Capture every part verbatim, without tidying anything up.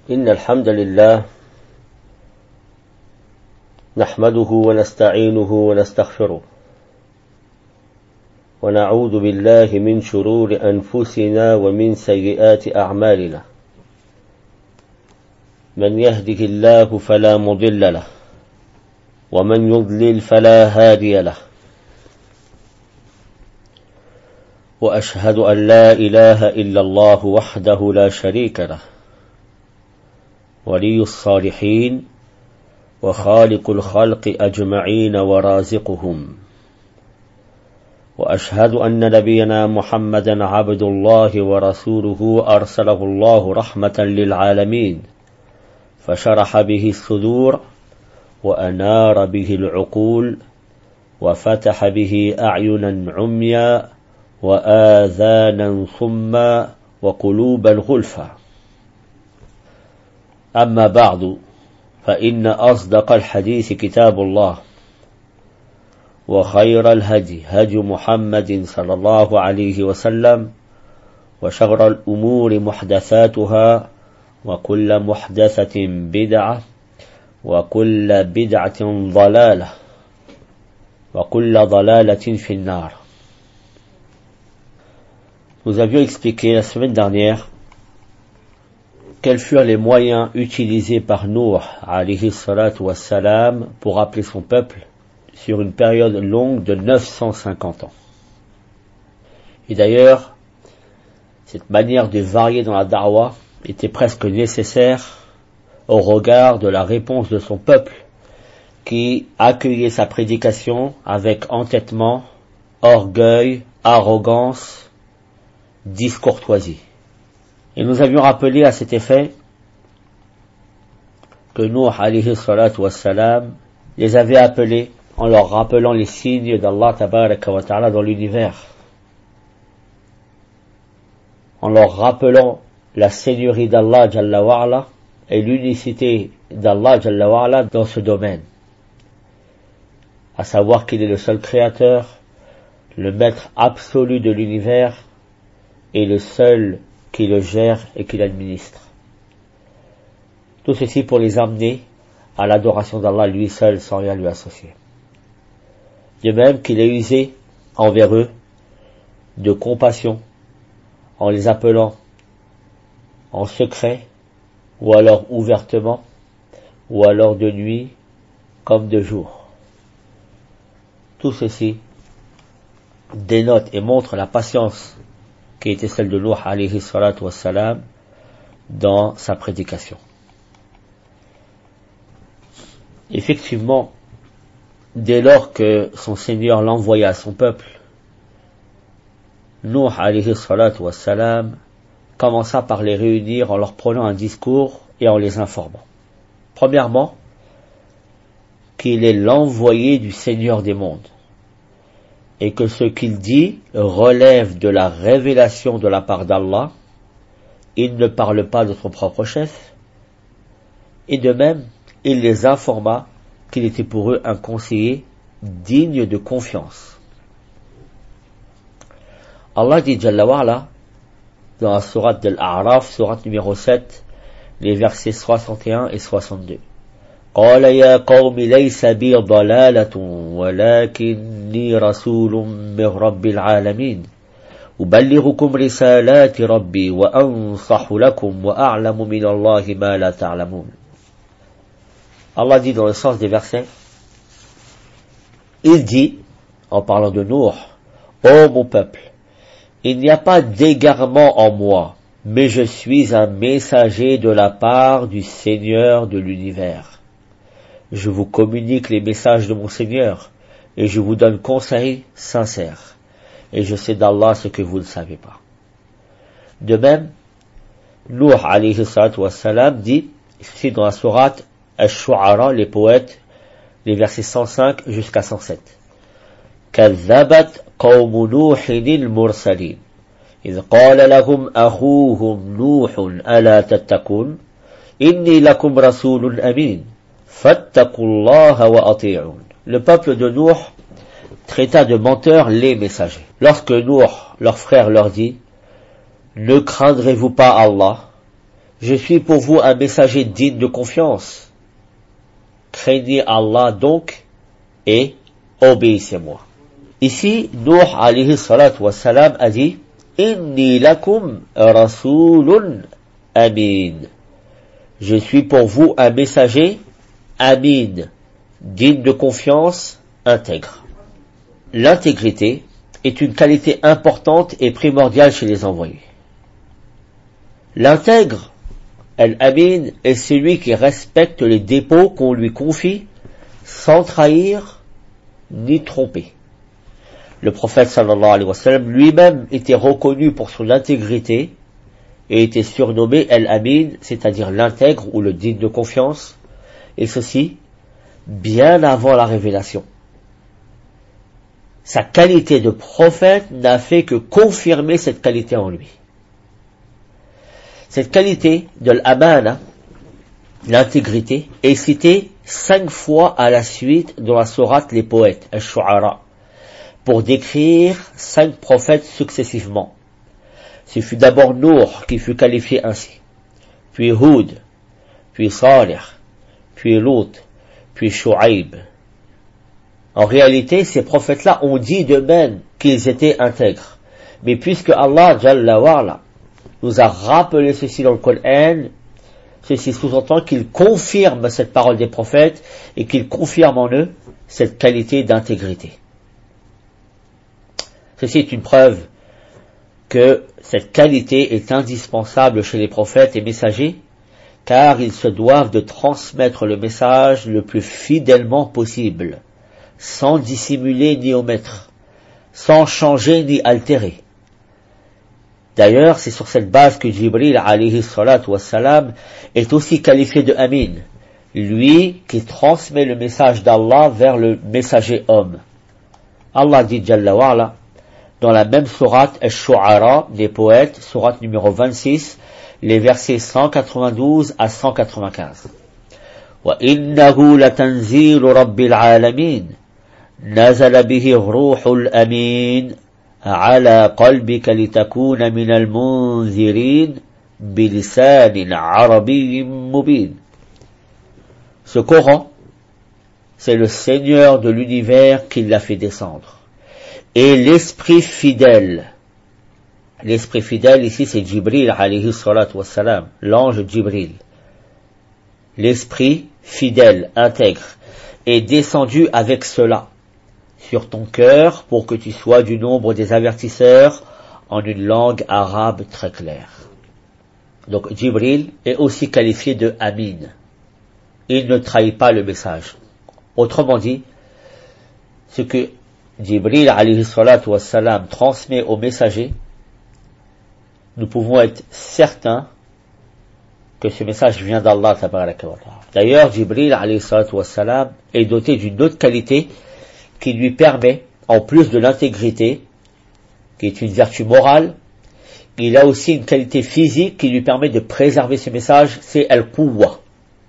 إن الحمد لله نحمده ونستعينه ونستغفره ونعوذ بالله من شرور أنفسنا ومن سيئات أعمالنا من يهده الله فلا مضل له ومن يضلل فلا هادي له وأشهد أن لا إله إلا الله وحده لا شريك له ولي الصالحين وخالق الخلق أجمعين ورازقهم وأشهد أن نبينا محمدا عبد الله ورسوله أرسله الله رحمة للعالمين فشرح به الصدور وأنار به العقول وفتح به أعينا عميا وآذانا صما وقلوبا غلفا أما بعد فإن أصدق الحديث كتاب الله وخير الهدي هدي محمد صلى الله عليه وسلم وشر الأمور محدثاتها وكل محدثة بدعة وكل بدعة ضلالة وكل ضلالة في النار. Nous avions expliqué la semaine dernière quels furent les moyens utilisés par Nuh alayhi salatu wassalam pour appeler son peuple sur une période longue de neuf cent cinquante ans. Et d'ailleurs, cette manière de varier dans la da'wa était presque nécessaire au regard de la réponse de son peuple qui accueillait sa prédication avec entêtement, orgueil, arrogance, discourtoisie. Et nous avions rappelé à cet effet que Nuh alayhi salatu wassalam les avait appelés en leur rappelant les signes d'Allah tabaraka wa ta'ala dans l'univers, en leur rappelant la seigneurie d'Allah jalla wa ala et l'unicité d'Allah jalla wa ala dans ce domaine, à savoir qu'il est le seul créateur, le maître absolu de l'univers et le seul qui le gère et qui l'administre. Tout ceci pour les amener à l'adoration d'Allah lui seul sans rien lui associer. De même qu'il est usé envers eux de compassion en les appelant en secret ou alors ouvertement ou alors de nuit comme de jour. Tout ceci dénote et montre la patience qui était celle de Nuh alayhi salatu wassalam dans sa prédication. Effectivement, dès lors que son Seigneur l'envoya à son peuple, Nuh alayhi salatu wassalam commença par les réunir en leur prenant un discours et en les informant. Premièrement, qu'il est l'envoyé du Seigneur des mondes, et que ce qu'il dit relève de la révélation de la part d'Allah, il ne parle pas de son propre chef, et de même, il les informa qu'il était pour eux un conseiller digne de confiance. Allah dit Jalla wa ala, dans la sourate de l'A'raf, sourate numéro sept, les versets soixante et un et soixante-deux. قال يا قوم ليس بي ضلالة ولكني رسول من رب العالمين أبلغكم رسالات ربي وأنصح لكم وأعلم من الله ما لا تعلمون. Allah dit dans le sens des versets, il dit, en parlant de Nuh, ô mon peuple, il n'y a pas d'égarement en moi, mais je suis un messager de la part du Seigneur de l'univers. Je vous communique les messages de mon Seigneur, et je vous donne conseil sincère, et je sais d'Allah ce que vous ne savez pas. De même, Nuh alayhi salatu wassalam dit, ici dans la sourate Ash-Shu'ara, les poètes, les versets cent cinq jusqu'à cent sept. كذبت قوم نوح المرسلين إذ قال لهم أخوهم نوح ألا تتقون إني لكم رسول أمين فاتقوا الله وأطيعون. Le peuple de Nuh traita de menteurs les messagers. Lorsque Nuh, leur frère, leur dit, ne craindrez-vous pas Allah, Je suis pour vous un messager digne de confiance. Craignez Allah donc et obéissez-moi. Ici, Nuh alayhi salatu wassalam a dit Inni lakum rasulun amin. Je suis pour vous un messager amin, digne de confiance, intègre. L'intégrité est une qualité importante et primordiale chez les envoyés. L'intègre, al-amin, est celui qui respecte les dépôts qu'on lui confie sans trahir ni tromper. Le prophète sallallahu alayhi wa sallam lui-même était reconnu pour son intégrité et était surnommé al-amin, c'est-à-dire l'intègre ou le digne de confiance, et ceci bien avant la révélation. Sa qualité de prophète n'a fait que confirmer cette qualité en lui. Cette qualité de l'amana, l'intégrité, est citée cinq fois à la suite dans la sourate Les Poètes, al-Shu'ara, pour décrire cinq prophètes successivement. Ce fut d'abord Nour qui fut qualifié ainsi, puis Hud, puis Salih, puis Lut, puis Shu'aib. En réalité, ces prophètes-là ont dit d'eux-mêmes qu'ils étaient intègres. Mais puisque Allah Jalla wa'ala nous a rappelé ceci dans le Coran, ceci sous-entend qu'il confirme cette parole des prophètes et qu'il confirme en eux cette qualité d'intégrité. Ceci est une preuve que cette qualité est indispensable chez les prophètes et messagers, car ils se doivent de transmettre le message le plus fidèlement possible, sans dissimuler ni omettre, sans changer ni altérer. D'ailleurs, c'est sur cette base que Jibril alayhi salatu wassalam est aussi qualifié de Amin, lui qui transmet le message d'Allah vers le messager homme. Allah dit Jalla wa'ala, dans la même sourate Al-Shu'ara des Poètes, sourate numéro vingt-six, les versets cent quatre-vingt-douze à cent quatre-vingt-quinze. وَإِنَّهُ لَتَنْزِيلُ رَبِّ الْعَالَمِينَ نَزَلَ بِهِ الرُّوحُ الْأَمِينُ على قلبك لتكون من المنذرين بلسان عربي مبين. Ce Coran, c'est le Seigneur de l'univers qui l'a fait descendre. Et l'esprit fidèle, l'esprit fidèle ici c'est Jibril alayhi salatu wassalam, l'ange Jibril. L'esprit fidèle, intègre, est descendu avec cela sur ton cœur pour que tu sois du nombre des avertisseurs en une langue arabe très claire. Donc Jibril est aussi qualifié de Amin. Il ne trahit pas le message. Autrement dit, ce que Jibril alayhi salatu wassalam transmet au messager, nous pouvons être certains que ce message vient d'Allah tabaraka wa ta'ala. D'ailleurs, Jibril alayhi salatu wassalam est doté d'une autre qualité qui lui permet, en plus de l'intégrité, qui est une vertu morale, il a aussi une qualité physique qui lui permet de préserver ce message, c'est al-quwwa,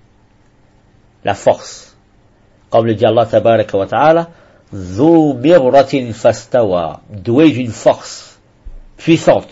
la force. Comme le dit Allah tabaraka wa ta'ala, Dhu mirratin fastawa, doué d'une force puissante.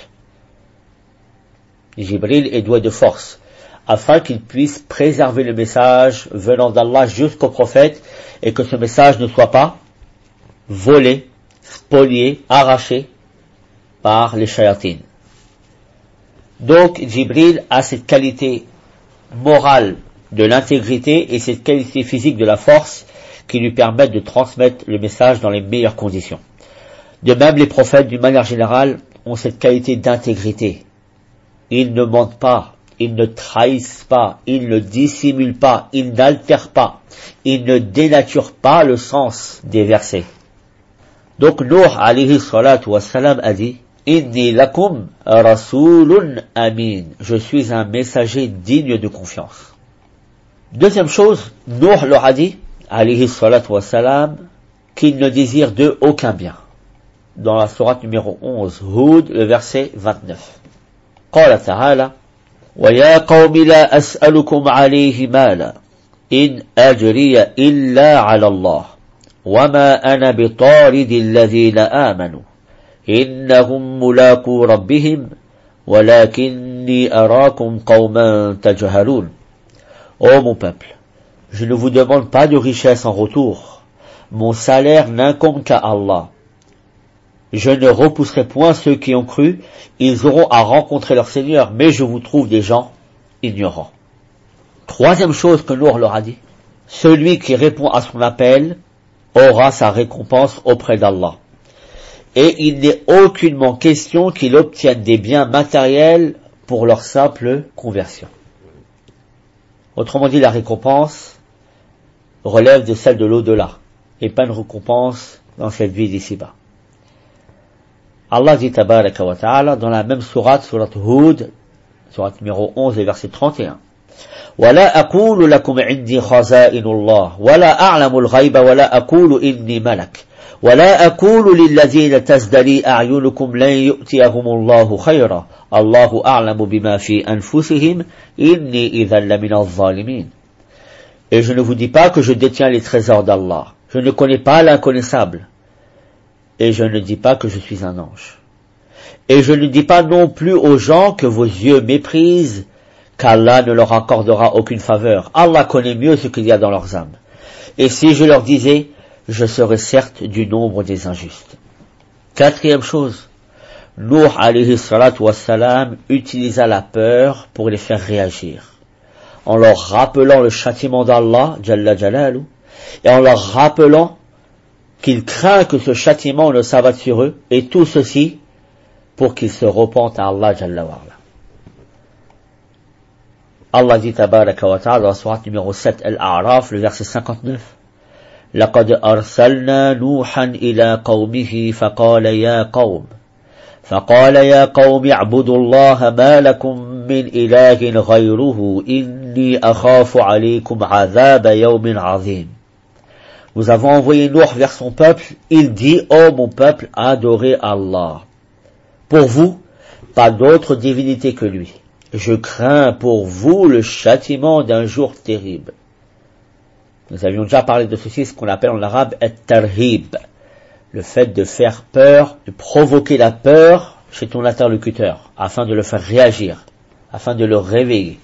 Jibril est doué de force, afin qu'il puisse préserver le message venant d'Allah jusqu'au prophète, et que ce message ne soit pas volé, spolié, arraché par les shayatines. Donc Jibril a cette qualité morale de l'intégrité et cette qualité physique de la force qui lui permettent de transmettre le message dans les meilleures conditions. De même, les prophètes, d'une manière générale, ont cette qualité d'intégrité. Ils ne mentent pas, ils ne trahissent pas, ils ne dissimulent pas, ils n'altèrent pas, ils ne dénaturent pas le sens des versets. Donc Nuh alayhi salatu wassalam a dit Inni lakum rasulun amin. Je suis un messager digne de confiance. Deuxième chose, Nuh leur a dit alayhi salatu wassalam qu'il ne désire d'eux aucun bien. Dans la sourate numéro onze, Hud, le verset vingt-neuf. قال تعالى ويا قوم لا أسألكم عليه مالا إن أجري إلا على الله وما أنا بطارد الذين آمنوا إنهم ملاقو ربهم ولكني أراكم قوما تجهلون. Ô mon peuple, je ne vous demande pas de richesse en retour. Mon salaire n'incombe qu'à Allah. Je ne repousserai point ceux qui ont cru, ils auront à rencontrer leur Seigneur, mais je vous trouve des gens ignorants. Troisième chose que Nour leur a dit, celui qui répond à son appel aura sa récompense auprès d'Allah. Et il n'est aucunement question qu'il obtienne des biens matériels pour leur simple conversion. Autrement dit, la récompense relève de celle de l'au-delà, et pas une récompense dans cette vie d'ici-bas. Allah dit tabaraka wa ta'ala dans la même sourate, sourate Hud, sourate numéro onze et verset trente et un. وَلَا أَقُولُ لَكُمْ عِنْدِي خَزَائِنُ اللَّهِ وَلَا أَعْلَمُ الْغَيْبَ وَلَا أَقُولُ إِنِّي مَلَكٌ وَلَا أَقُولُ لِلَّذِينَ تَزْدَرِي أَعْيُنُكُمْ لَنْ يُؤْتِيَهُمُ اللَّهُ خَيْرًا اللَّهُ أَعْلَمُ بِمَا فِي أَنفُسِهِمْ إِنِّي إِذًا لَمِنَ الظَّالِمِينَ. Et je ne vous dis pas que je détiens les trésors d'Allah. Je ne connais pas l'inconnaissable. Et je ne dis pas que je suis un ange. Et je ne dis pas non plus aux gens que vos yeux méprisent, qu'Allah ne leur accordera aucune faveur. Allah connaît mieux ce qu'il y a dans leurs âmes. Et si je leur disais, je serais certes du nombre des injustes. Quatrième chose, Nuh alayhi salatu wassalam utilisa la peur pour les faire réagir, en leur rappelant le châtiment d'Allah, Jalla Jalalu, et en leur rappelant qu'il craint que ce châtiment ne s'abatte sur eux, et tout ceci pour qu'ils se repentent à Allah Jalla wa ala. Allah dit tabaraka wa ta'ala dans la sourate numéro sept Al-A'raf, le verset cinquante-neuf. لقد أرسلنا نوحا إلى قومه فقال يا قوم فقال يا قوم اعبدوا الله ما لكم من إله غيره إني أخاف عليكم عذاب يوم عظيم. Nous avons envoyé Nuh vers son peuple, il dit, ô mon peuple, adorez Allah. Pour vous, pas d'autre divinité que lui. Je crains pour vous le châtiment d'un jour terrible. Nous avions déjà parlé de ceci, ce qu'on appelle en arabe at-tarhib, le fait de faire peur, de provoquer la peur chez ton interlocuteur, afin de le faire réagir, afin de le réveiller.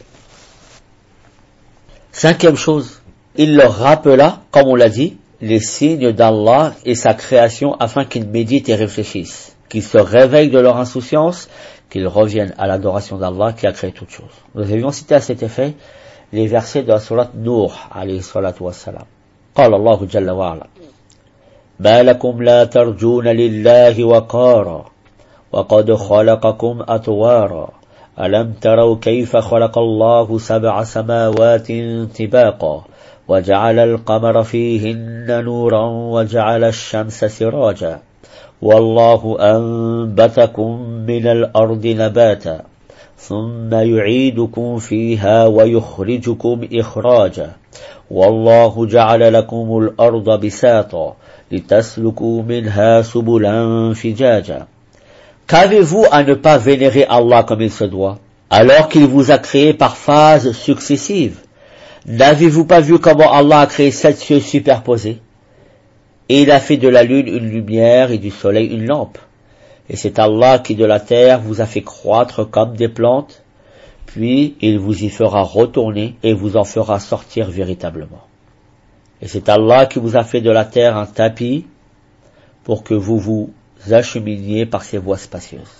Cinquième chose, il leur rappela, comme on l'a dit, les signes d'Allah et sa création afin qu'ils méditent et réfléchissent, qu'ils se réveillent de leur insouciance, qu'ils reviennent à l'adoration d'Allah qui a créé toutes choses. Nous avions cité à cet effet les versets de la sourate Nuh alayhi salatu wassalam. قال الله جل وعلا ما لكم لا ترجون لله وقارا وقد خلقكم أطوارا ألم تروا كيف خلق الله سبع سماوات طباقا وجعل القمر فيهن نورا وجعل الشمس سراجا والله أنبتكم من الأرض نباتا ثم يعيدكم فيها ويخرجكم إخراجا والله جعل لكم الأرض بساطا لتسلكوا منها سبلا فجاجا. Qu'avez-vous à ne pas vénérer Allah comme il se doit, alors qu'il vous a créé par phases successives? N'avez-vous pas vu comment Allah a créé sept cieux superposés? Et il a fait de la lune une lumière et du soleil une lampe. Et c'est Allah qui de la terre vous a fait croître comme des plantes, puis il vous y fera retourner et vous en fera sortir véritablement. Et c'est Allah qui vous a fait de la terre un tapis pour que vous vous acheminiez par ces voies spacieuses.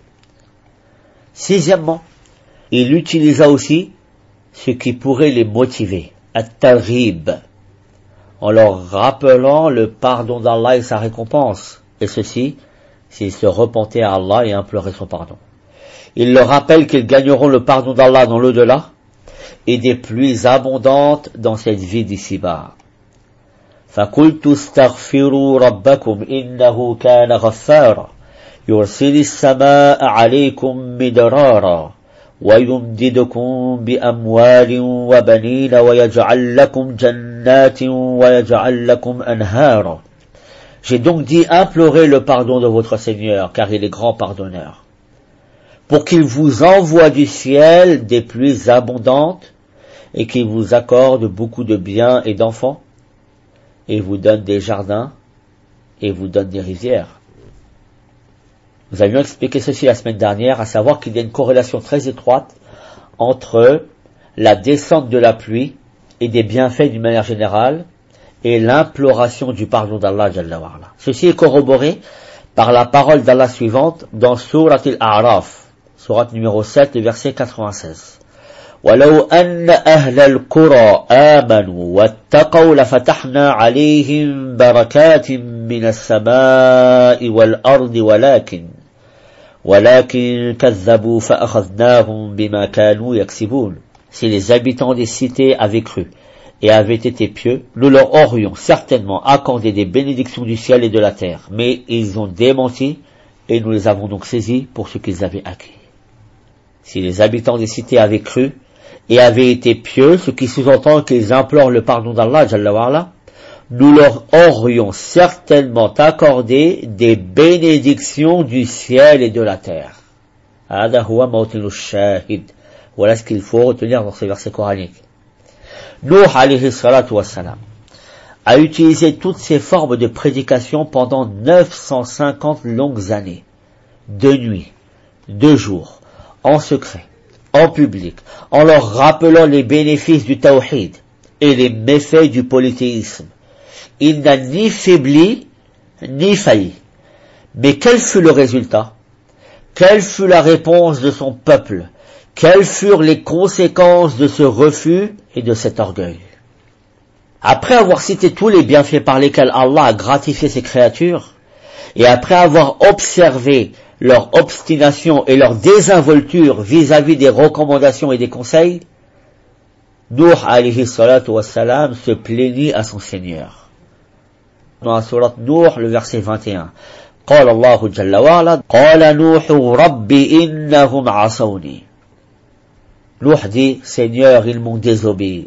Sixièmement, il utilisa aussi ce qui pourrait les motiver, at-tarhib, en leur rappelant le pardon d'Allah et sa récompense, et ceci, s'ils se repentaient à Allah et imploraient son pardon. Il leur rappelle qu'ils gagneront le pardon d'Allah dans l'au-delà, et des pluies abondantes dans cette vie d'ici-bas. فَقُلْتُ اسْتَغْفِرُوا رَبَّكُمْ إِنَّهُ كَانَ غَفَّارًا يُرْسِلِ السَّمَاءَ عَلَيْكُمْ مِدْرَارًا وَيُمْدِدْكُمْ بِأَمْوَالٍ وَبَنِينَ وَيَجْعَلْ لَكُمْ جَنَّاتٍ وَيَجْعَلْ لَكُمْ أَنْهَارًا. J'ai donc dit, implorez le pardon de votre Seigneur, car il est grand pardonneur, pour qu'il vous envoie du ciel des pluies abondantes et qu'il vous accorde beaucoup de biens et d'enfants, et vous donne des jardins et vous donne des rivières. Nous avions expliqué ceci la semaine dernière, à savoir qu'il y a une corrélation très étroite entre la descente de la pluie et des bienfaits d'une manière générale et l'imploration du pardon d'Allah Jalla wa Ala. Ceci est corroboré par la parole d'Allah suivante dans Surat Al-A'raf, Surat numéro sept, verset quatre-vingt-seize. وَلَوْ أَنَّ أَهْلَ الْقُرَى آمَنُوا وَاتَّقَوْا لَفَتَحْنَا عَلَيْهِمْ بَرَكَاتٍ مِنَ السَّمَاءِ وَالْأَرْضِ وَلَكِنْ وَلَكِنْ كَذَّبُوا فَأَخَذْنَاهُمْ بِمَا كَانُوا يَكْسِبُونَ. Si les habitants des cités avaient cru et avaient été pieux, nous leur aurions certainement accordé des bénédictions du ciel et de la terre. Mais ils ont démenti et nous les avons donc saisis pour ce qu'ils avaient acquis. Si les habitants des cités avaient cru et avaient été pieux, ce qui sous-entend qu'ils implorent le pardon d'Allah, Jalla wa Ala, nous leur aurions certainement accordé des bénédictions du ciel et de la terre. Hada huwa mawtinu shahid. Voilà ce qu'il faut retenir dans ces versets coraniques. Nuh alayhi salatu wassalam a utilisé toutes ces formes de prédication pendant neuf cent cinquante longues années, de nuit, de jour, en secret, en public, en leur rappelant les bénéfices du tawhid et les méfaits du polythéisme. Il n'a ni faibli, ni failli. Mais quel fut le résultat? Quelle fut la réponse de son peuple? Quelles furent les conséquences de ce refus et de cet orgueil? Après avoir cité tous les bienfaits par lesquels Allah a gratifié ses créatures, et après avoir observé leur obstination et leur désinvolture vis-à-vis des recommandations et des conseils, Nuh alayhi salatu wassalam se plaignit à son Seigneur. Dans la sourate Nuh, le verset vingt et un. قال الله جل وعلا قال نوح رب إنهم عصوني. Nuh dit, Seigneur, ils m'ont désobéi.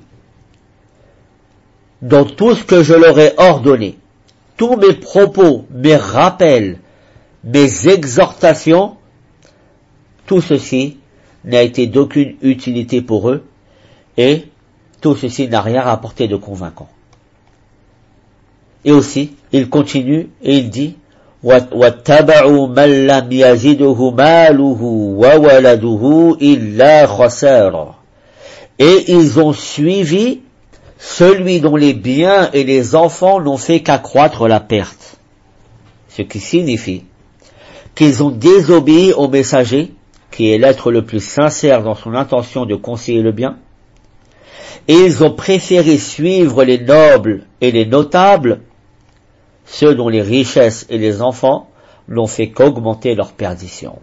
Dans tout ce que je leur ai ordonné, tous mes propos, mes rappels, mes exhortations, tout ceci n'a été d'aucune utilité pour eux et tout ceci n'a rien rapporté de convaincant. Et aussi, il continue et il dit وَاتَّبَعُوا مَنْ لَمْ يَزِدْهُ مَالُهُ وَوَلَدُهُ إِلَّا خَسَارًا. Et ils ont suivi celui dont les biens et les enfants n'ont fait qu'accroître la perte. Ce qui signifie qu'ils ont désobéi au messager, qui est l'être le plus sincère dans son intention de conseiller le bien, et ils ont préféré suivre les nobles et les notables, ceux dont les richesses et les enfants n'ont fait qu'augmenter leur perdition.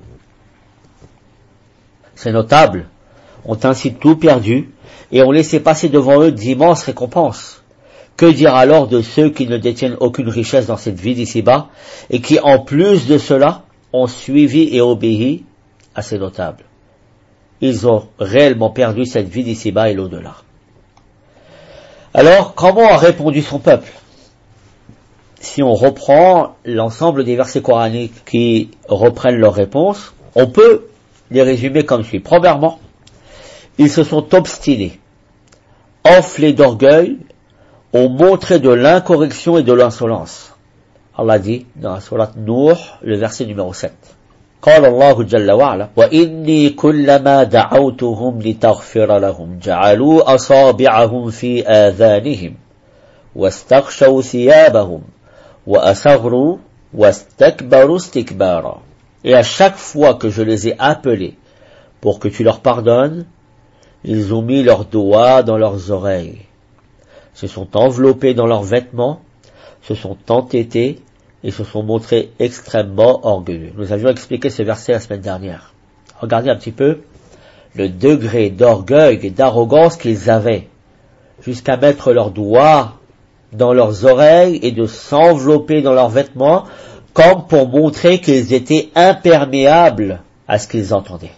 Ces notables ont ainsi tout perdu et ont laissé passer devant eux d'immenses récompenses. Que dire alors de ceux qui ne détiennent aucune richesse dans cette vie d'ici-bas et qui, en plus de cela, ont suivi et obéi à ces notables? Ils ont réellement perdu cette vie d'ici-bas et l'au-delà. Alors, comment a répondu son peuple? Si on reprend l'ensemble des versets coraniques qui reprennent leur réponse, on peut les résumer comme suit. Premièrement, ils se sont obstinés, enflés d'orgueil, ont montré de l'incorrection et de l'insolence. Allah dit dans la sourate Nuh, le verset numéro sept. قال الله جل وعلا وإني كلما دعوتهم لتغفر لهم جعلوا أصابعهم في آذانهم واستغشوا ثيابهم وأصغروا واستكبروا استكبارا. Et à chaque fois que je les ai appelés pour que tu leur pardonnes, ils ont mis leurs doigts dans leurs oreilles, se sont enveloppés dans leurs vêtements, se sont entêtés et se sont montrés extrêmement orgueilleux. Nous avions expliqué ce verset la semaine dernière. Regardez un petit peu le degré d'orgueil et d'arrogance qu'ils avaient, jusqu'à mettre leurs doigts dans leurs oreilles et de s'envelopper dans leurs vêtements, comme pour montrer qu'ils étaient imperméables à ce qu'ils entendaient.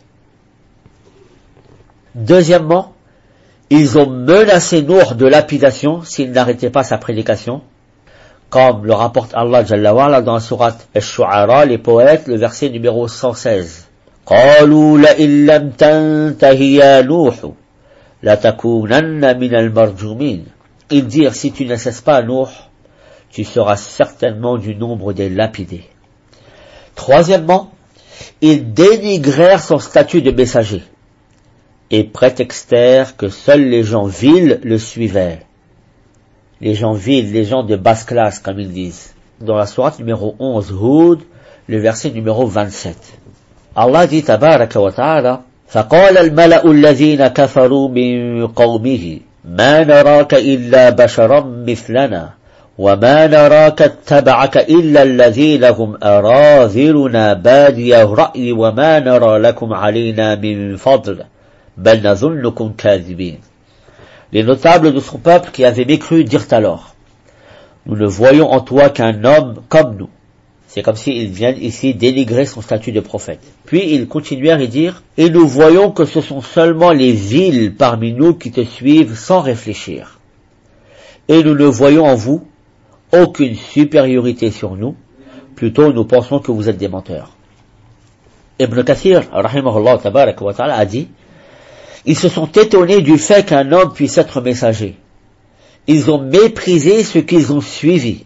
Deuxièmement, ils ont menacé Nuh de lapidation s'il n'arrêtait pas sa prédication, comme le rapporte Allah Jalla wa Ala dans la sourate Ash-Shu'ara, les poètes, le verset numéro cent seize. قالوا لئن لم تنته يا نوح لتكونن من المرجومين. Ils dirent, si tu ne cesses pas, Nuh, tu seras certainement du nombre des lapidés. Troisièmement, ils dénigrèrent son statut de messager et prétextèrent que seuls les gens vils le suivaient. Les gens vils, les gens de basse classe, comme ils disent. Dans la sourate numéro onze, Hud, le verset numéro vingt-sept. Allah dit, tabaraka wa ta'ala, فَقَالَ الْمَلَأُ الَّذِينَ كَفَرُوا مِنْ قَوْمِهِ مَا نَرَاكَ إِلَّا بَشَرًا مِثْلَنَا وَمَا نَرَاكَ اتَّبَعَكَ إِلَّا الَّذِينَ هُمْ أَرَاذِلُنَا بَادِيَ الرَّأْيِ وَمَا نَرَى لَكُمْ عَلَيْنَا مِنْ فَضْلٍ بَلْ نَظُنُّكُمْ كَاذِبِينَ. Les notables de son peuple qui avaient mécru dirent alors, nous ne voyons en toi qu'un homme comme nous. C'est comme s'ils viennent ici dénigrer son statut de prophète. Puis ils continuèrent et dirent, et nous voyons que ce sont seulement les vils parmi nous qui te suivent sans réfléchir. Et nous ne voyons en vous aucune supériorité sur nous, plutôt nous pensons que vous êtes des menteurs. Ibn Kathir, rahimahullah tabarak wa ta'ala, a dit, ils se sont étonnés du fait qu'un homme puisse être messager. Ils ont méprisé ceux qu'ils ont suivis,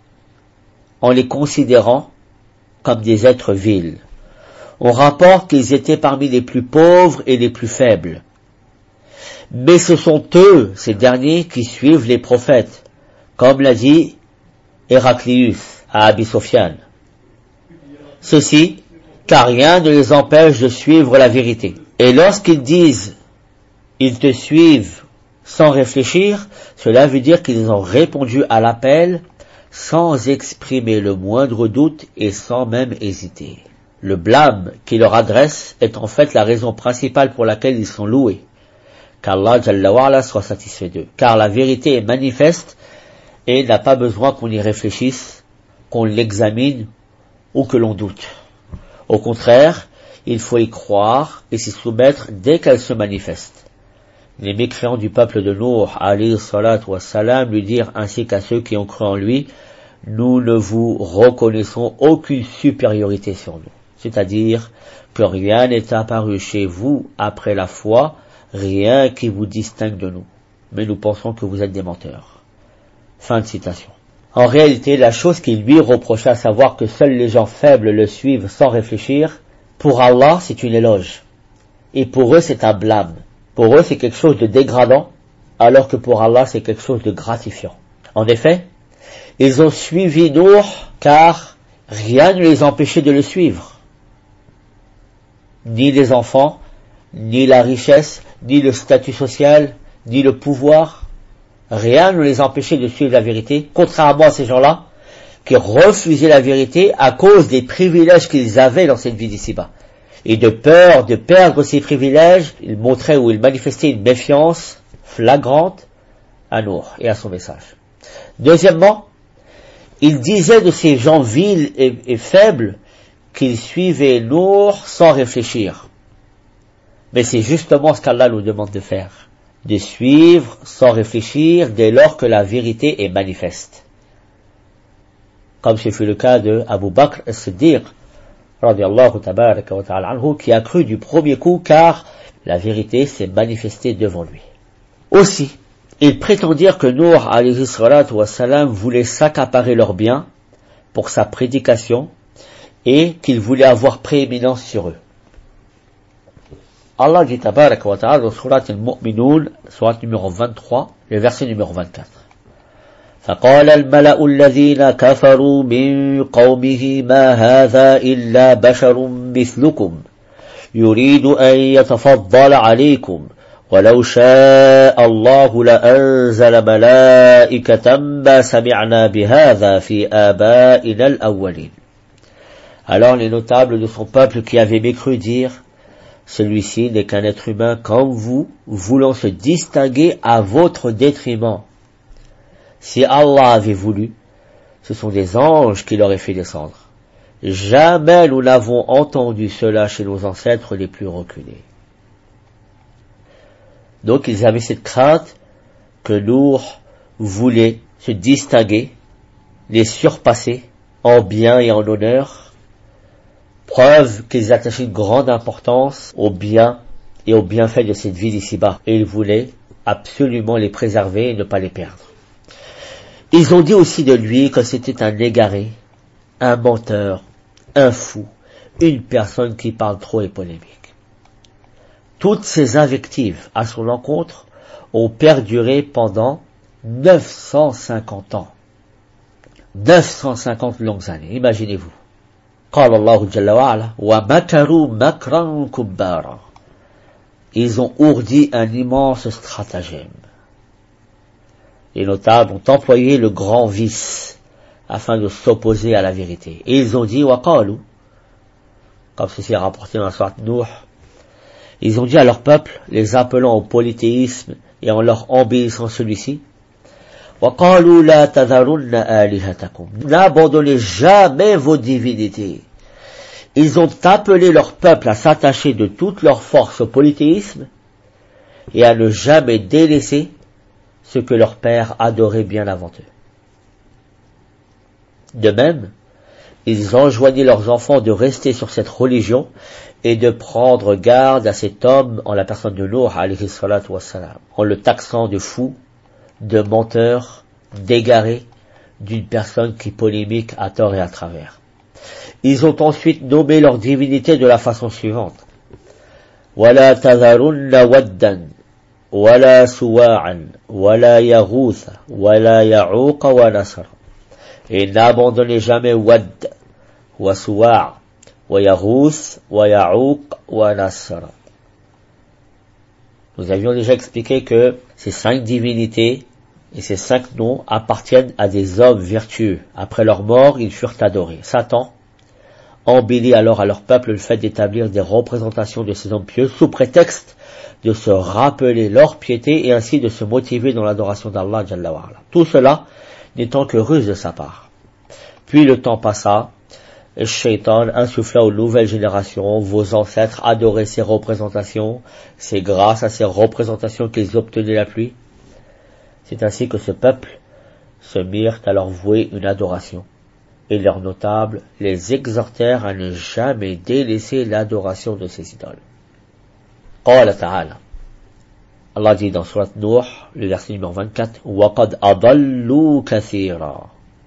en les considérant comme des êtres vils. On rapporte qu'ils étaient parmi les plus pauvres et les plus faibles. Mais ce sont eux, ces derniers, qui suivent les prophètes, comme l'a dit Héraclius à Abi Sophiane. Ceci, car rien ne les empêche de suivre la vérité. Et lorsqu'ils disent « ils te suivent » sans réfléchir, cela veut dire qu'ils ont répondu à l'appel sans exprimer le moindre doute et sans même hésiter. Le blâme qu'ils leur adressent est en fait la raison principale pour laquelle ils sont loués, qu'Allah Jalla wa Ala soit satisfait d'eux. Car la vérité est manifeste et n'a pas besoin qu'on y réfléchisse, qu'on l'examine ou que l'on doute. Au contraire, il faut y croire et s'y soumettre dès qu'elle se manifeste. Les mécréants du peuple de Nuh, alayhi salatu wassalam, lui dirent ainsi qu'à ceux qui ont cru en lui, nous ne vous reconnaissons aucune supériorité sur nous. C'est-à-dire que rien n'est apparu chez vous après la foi, rien qui vous distingue de nous. Mais nous pensons que vous êtes des menteurs. Fin de citation. En réalité, la chose qui lui reprochait, à savoir que seuls les gens faibles le suivent sans réfléchir, pour Allah, c'est une éloge. Et pour eux, c'est un blâme. Pour eux, c'est quelque chose de dégradant, alors que pour Allah, c'est quelque chose de gratifiant. En effet, ils ont suivi Nuh, car rien ne les empêchait de le suivre. Ni les enfants, ni la richesse, ni le statut social, ni le pouvoir. Rien ne les empêchait de suivre la vérité, contrairement à ces gens-là, qui refusaient la vérité à cause des privilèges qu'ils avaient dans cette vie d'ici-bas. Et de peur de perdre ces privilèges, ils montraient ou ils manifestaient une méfiance flagrante à Nuh et à son message. Deuxièmement, ils disaient de ces gens vils et, et faibles qu'ils suivaient Nuh sans réfléchir. Mais c'est justement ce qu'Allah nous demande de faire, de suivre sans réfléchir dès lors que la vérité est manifeste. Comme ce fut le cas de Abu Bakr as-Siddiq, radiallahu tabaraka wa ta'ala anhu, qui a cru du premier coup car la vérité s'est manifestée devant lui. Aussi, ils prétendirent que Nuh alayhi salatu wassalam voulait s'accaparer leurs biens pour sa prédication et qu'il voulait avoir prééminence sur eux. Allah dit tabaraka wa ta'ala dans surat al-Mu'minun, surat numéro vingt-trois, le verset numéro vingt-quatre. فقال الملأ الذين كفروا من قومه ما هذا إلا بشر مثلكم يريد أن يتفضل عليكم ولو شاء الله لأنزل ملائكة ما سمعنا بهذا في آبائنا الأولين. Alors les notables de son peuple qui avaient mécru dirent, celui-ci n'est qu'un être humain comme vous, voulant se distinguer à votre détriment. Si Allah avait voulu, ce sont des anges qui l'auraient fait descendre. Jamais nous n'avons entendu cela chez nos ancêtres les plus reculés. Donc ils avaient cette crainte que Nuh voulait se distinguer, les surpasser en bien et en honneur, preuve qu'ils attachaient une grande importance au bien et au bienfait de cette vie d'ici-bas. Et ils voulaient absolument les préserver et ne pas les perdre. Ils ont dit aussi de lui que c'était un égaré, un menteur, un fou, une personne qui parle trop et polémique. Toutes ces invectives à son encontre ont perduré pendant neuf cent cinquante ans. neuf cent cinquante longues années, imaginez-vous. قال الله جل وعلا ومكروا مكرا كبارا. Ils ont ourdi un immense stratagème. Les notables ont employé le grand vice afin de s'opposer à la vérité. Et ils ont dit وقالوا, comme ceci est rapporté dans la sourate Nuh, ils ont dit à leur peuple, les appelant au polythéisme et en leur obéissant celui-ci, وقالوا لا تذرن آلهتكم. N'abandonnez jamais vos divinités. Ils ont appelé leur peuple à s'attacher de toute leur force au polythéisme et à ne jamais délaisser ce que leur père adorait bien avant eux. De même, ils enjoignaient leurs enfants de rester sur cette religion et de prendre garde à cet homme en la personne de Nuh alayhi salatu wassalam, en le taxant de fou, de menteur, d'égaré, d'une personne qui polémique à tort et à travers. Ils ont ensuite nommé leur divinité de la façon suivante. وَلَا تَذَرُنَّ وَدًّا وَلَا سُوَاعًا وَلَا يَغُوثَ وَلَا يَعُوقَ وَنَسْرًا. Et n'abandonnez jamais Wad, wa Suwa', wa Yaghouth, wa Ya'ouq, wa Nasr. Nous avions déjà expliqué que ces cinq divinités et ces cinq noms appartiennent à des hommes vertueux. Après leur mort, ils furent adorés. Satan embellit alors à leur peuple le fait d'établir des représentations de ces hommes pieux sous prétexte de se rappeler leur piété et ainsi de se motiver dans l'adoration d'Allah Jalla wa Ala. Tout cela n'étant que ruse de sa part. Puis le temps passa, et le Shaitan insuffla aux nouvelles générations, vos ancêtres adoraient ces représentations, c'est grâce à ces représentations qu'ils obtenaient la pluie. C'est ainsi que ce peuple se mirent à leur vouer une adoration. Et leurs notables les exhortèrent à ne jamais délaisser l'adoration de ces idoles. Qala ta'ala. Allah dit dans Surat Nuh, le verset numéro vingt-quatre, وَقَدْ أَضَلُّوا كَثِيرًا.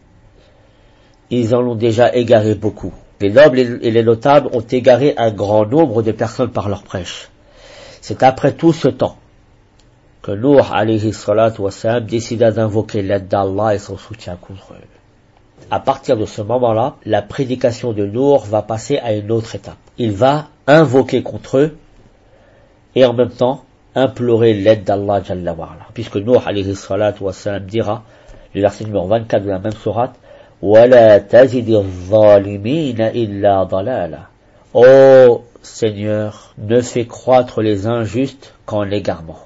Ils en ont déjà égaré beaucoup. Les nobles et les notables ont égaré un grand nombre de personnes par leur prêche. C'est après tout ce temps que Nuh alayhi salatu wassalam décida d'invoquer l'aide d'Allah et son soutien contre eux. À partir de ce moment-là, la prédication de Nuh va passer à une autre étape. Il va invoquer contre eux et en même temps implorer l'aide d'Allah Jalla wa Ala. Puisque Nuh alayhi salatu wassalam dira, le verset numéro vingt-quatre de la même sourate, وَلَا تَزِدِ الظَّالِمِينَ إِلَّا ضَلَالًا. Ô Seigneur, ne fais croître les injustes qu'en l'égarement.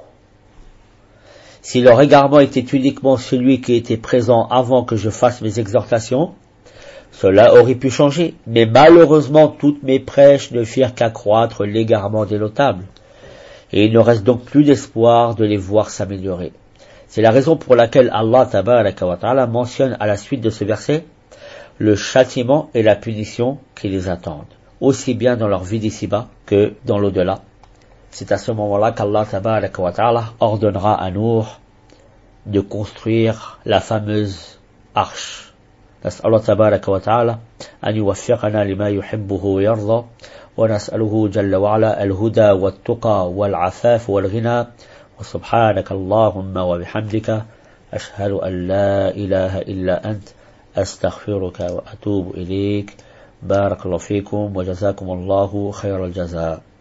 Si leur égarement était uniquement celui qui était présent avant que je fasse mes exhortations, cela aurait pu changer. Mais malheureusement, toutes mes prêches ne firent qu'accroître l'égarement des notables. Et il ne reste donc plus d'espoir de les voir s'améliorer. C'est la raison pour laquelle Allah tabaraka wa ta'ala mentionne à la suite de ce verset le châtiment et la punition qui les attendent, aussi bien dans leur vie d'ici-bas que dans l'au-delà. C'est à ce moment-là qu'Allah tabaraka wa ta'ala ordonnera à Nuh de construire la fameuse arche. Allah tabaraka wa ta'ala an yuwaffiqana lima yuhibbuhu wa yarda wa nas'aluhu jalla wa ala al-huda wat-tuqa wal-'afaf wal-ghina. وسبحانك اللهم وبحمدك أشهد أن لا إله إلا أنت أستغفرك وأتوب إليك. بارك الله فيكم وجزاكم الله خير الجزاء.